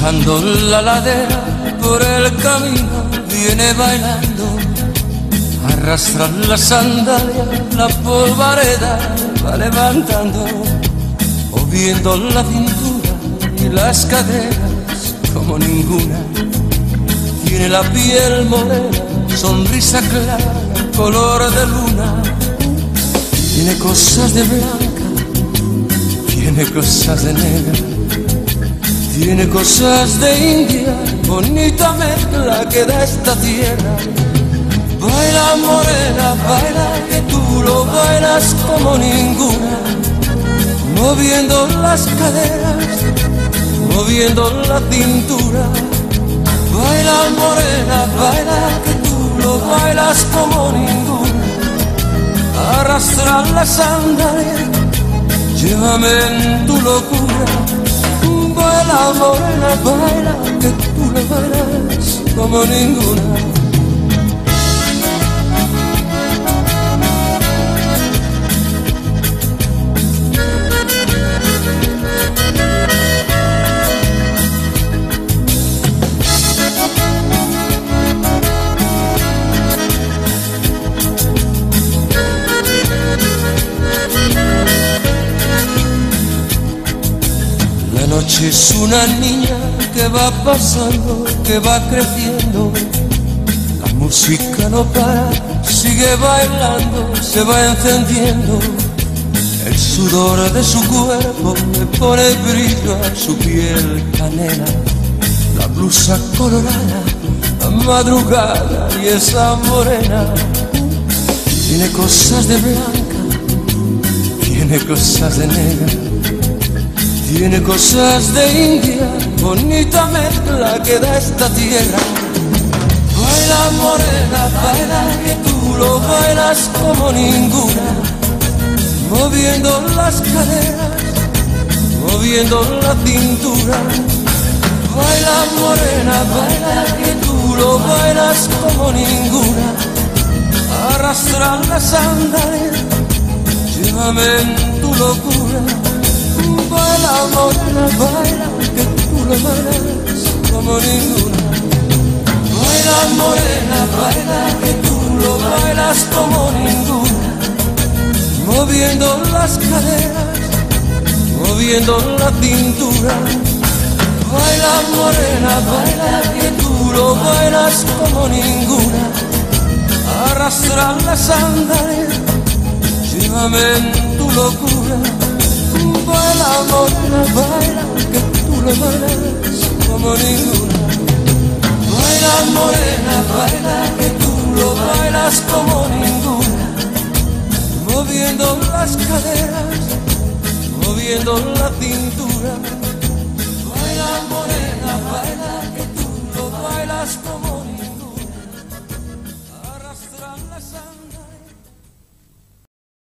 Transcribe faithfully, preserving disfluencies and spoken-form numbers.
Bajando la ladera por el camino viene bailando, arrastra la sandalia, la polvareda va levantando, moviendo la cintura y las caderas como ninguna. Tiene la piel morena, sonrisa clara, color de luna. Tiene cosas de blanca, tiene cosas de negra, tiene cosas de India, bonita mezcla que da esta tierra. Baila morena, baila que tú lo bailas como ninguna, moviendo las caderas, moviendo la cintura. Baila morena, baila que tú lo bailas como ninguna. Arrastra la sandalia, llévame en tu locura. Baila morena, baila que tú lo bailas como ninguna. La noche es una niña que va pasando, que va creciendo. La música no para, sigue bailando, se va encendiendo. El sudor de su cuerpo le pone brillo a su piel canela. La blusa colorada, la madrugada y esa morena. Tiene cosas de blanca, tiene cosas de negra, tiene cosas de India, bonita mezcla que da esta tierra. Baila morena, baila que tú lo bailas como ninguna, moviendo las caderas, moviendo la cintura. Baila morena, baila que tú lo bailas como ninguna. Arrastra la sandalia, llévame en tu locura. Baila morena, baila que tú lo bailas como ninguna. Baila morena, baila que tú lo bailas como ninguna, moviendo las caderas, moviendo la cintura. Baila morena, baila que tú lo bailas como ninguna. Arrastra la sandalia, llévame en tu locura. Baila morena, baila que tú lo bailas como ninguna. Baila morena, baila que tú lo bailas como ninguna, moviendo las caderas, moviendo la cintura. Baila morena, baila que tú lo bailas como